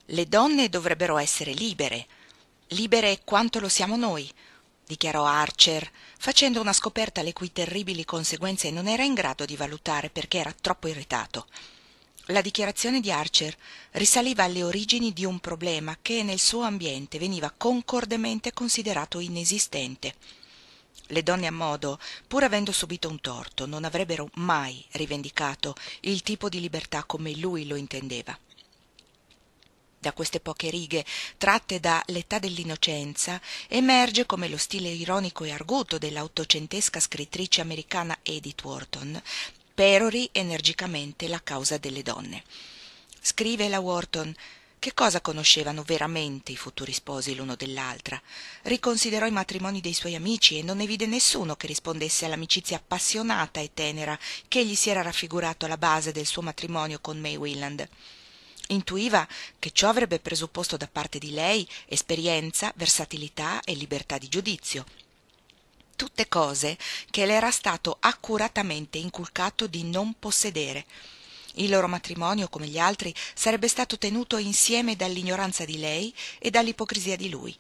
Le donne dovrebbero essere libere, libere quanto lo siamo noi, dichiarò Archer, facendo una scoperta le cui terribili conseguenze non era in grado di valutare perché era troppo irritato. La dichiarazione di Archer risaliva alle origini di un problema che nel suo ambiente veniva concordemente considerato inesistente. Le donne a modo, pur avendo subito un torto, non avrebbero mai rivendicato il tipo di libertà come lui lo intendeva. Da queste poche righe, tratte da L'età dell'innocenza, emerge come lo stile ironico e arguto dell'ottocentesca scrittrice americana Edith Wharton perori energicamente la causa delle donne. Scrive la Wharton: che cosa conoscevano veramente i futuri sposi l'uno dell'altra? Riconsiderò i matrimoni dei suoi amici e non ne vide nessuno che rispondesse all'amicizia appassionata e tenera che egli si era raffigurato alla base del suo matrimonio con May Willand. Intuiva che ciò avrebbe presupposto da parte di lei esperienza, versatilità e libertà di giudizio. Tutte cose che le era stato accuratamente inculcato di non possedere. Il loro matrimonio, come gli altri, sarebbe stato tenuto insieme dall'ignoranza di lei e dall'ipocrisia di lui.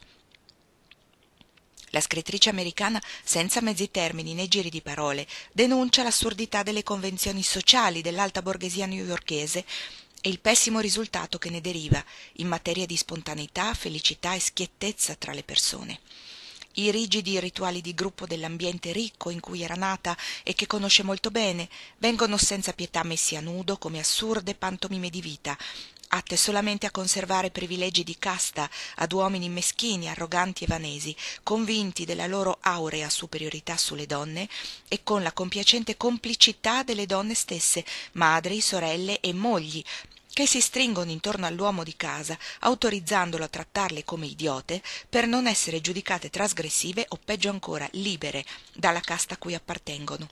La scrittrice americana, senza mezzi termini né giri di parole, denuncia l'assurdità delle convenzioni sociali dell'alta borghesia newyorkese e il pessimo risultato che ne deriva in materia di spontaneità, felicità e schiettezza tra le persone. I rigidi rituali di gruppo dell'ambiente ricco in cui era nata e che conosce molto bene vengono senza pietà messi a nudo come assurde pantomime di vita, atte solamente a conservare privilegi di casta ad uomini meschini, arroganti e vanesi, convinti della loro aurea superiorità sulle donne e con la compiacente complicità delle donne stesse, madri, sorelle e mogli, che si stringono intorno all'uomo di casa, autorizzandolo a trattarle come idiote per non essere giudicate trasgressive o peggio ancora libere dalla casta a cui appartengono.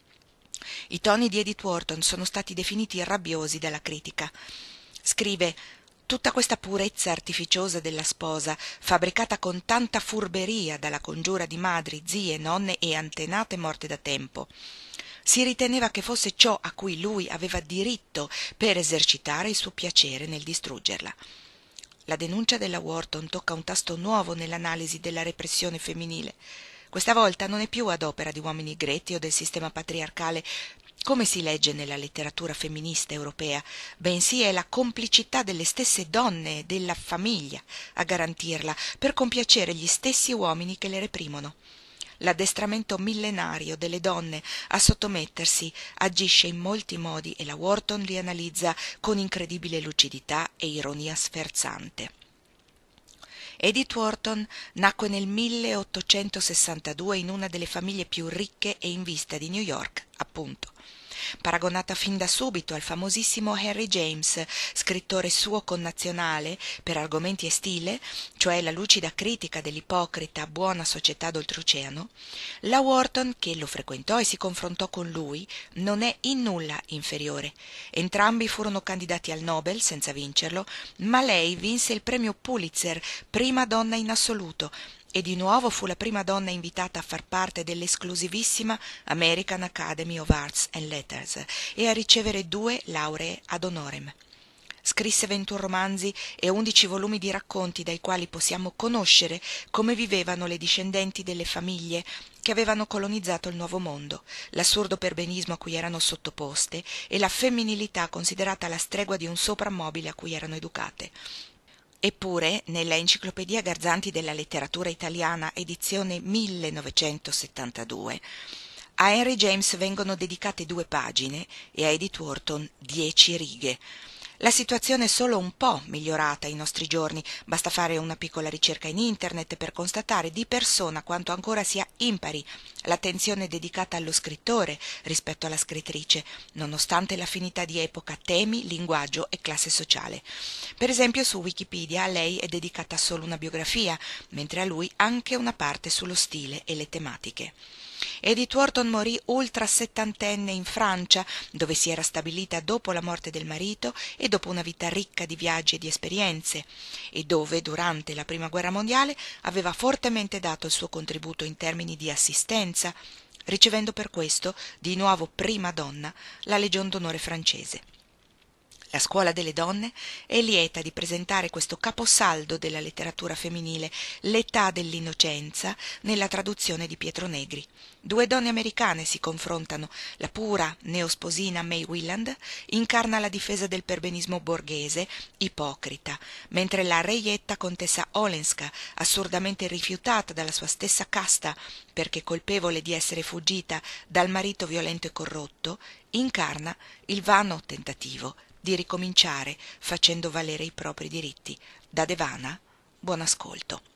I toni di Edith Wharton sono stati definiti rabbiosi dalla critica. Scrive: tutta questa purezza artificiosa della sposa, fabbricata con tanta furberia dalla congiura di madri, zie, nonne e antenate morte da tempo. Si riteneva che fosse ciò a cui lui aveva diritto per esercitare il suo piacere nel distruggerla. La denuncia della Wharton tocca un tasto nuovo nell'analisi della repressione femminile. Questa volta non è più ad opera di uomini gretti o del sistema patriarcale, come si legge nella letteratura femminista europea, bensì è la complicità delle stesse donne della famiglia a garantirla, per compiacere gli stessi uomini che le reprimono. L'addestramento millenario delle donne a sottomettersi agisce in molti modi e la Wharton li analizza con incredibile lucidità e ironia sferzante. Edith Wharton nacque nel 1862 in una delle famiglie più ricche e in vista di New York, appunto. Paragonata fin da subito al famosissimo Henry James, scrittore suo connazionale per Argomenti e stile, cioè la lucida critica dell'ipocrita buona società d'oltreoceano, la Wharton, che lo frequentò e si confrontò con lui, non è in nulla inferiore. Entrambi furono candidati al Nobel senza vincerlo, ma lei vinse il premio Pulitzer, prima donna in assoluto, e di nuovo fu la prima donna invitata a far parte dell'esclusivissima American Academy of Arts and Letters e a ricevere 2 lauree ad honorem. Scrisse 21 romanzi e 11 volumi di racconti dai quali possiamo conoscere come vivevano le discendenti delle famiglie che avevano colonizzato il Nuovo Mondo, l'assurdo perbenismo a cui erano sottoposte e la femminilità considerata la stregua di un soprammobile a cui erano educate. Eppure, nella Enciclopedia Garzanti della letteratura italiana, edizione 1972, a Henry James vengono dedicate 2 pagine e a Edith Wharton 10 righe. La situazione è solo un po' migliorata ai nostri giorni, basta fare una piccola ricerca in internet per constatare di persona quanto ancora sia impari l'attenzione dedicata allo scrittore rispetto alla scrittrice, nonostante l'affinità di epoca, temi, linguaggio e classe sociale. Per esempio su Wikipedia a lei è dedicata solo una biografia, mentre a lui anche una parte sullo stile e le tematiche. Edith Wharton morì ultra settantenne in Francia, dove si era stabilita dopo la morte del marito e dopo una vita ricca di viaggi e di esperienze, e dove durante la Prima Guerra Mondiale aveva fortemente dato il suo contributo in termini di assistenza, ricevendo per questo, di nuovo prima donna, la Legion d'onore francese. La Scuola delle Donne è lieta di presentare questo caposaldo della letteratura femminile, L'età dell'innocenza, nella traduzione di Pietro Negri. Due donne americane si confrontano. La pura neosposina May Willand incarna la difesa del perbenismo borghese, ipocrita, mentre la reietta contessa Olenska, assurdamente rifiutata dalla sua stessa casta perché colpevole di essere fuggita dal marito violento e corrotto, incarna il vano tentativo di ricominciare facendo valere i propri diritti. Da Devana, buon ascolto.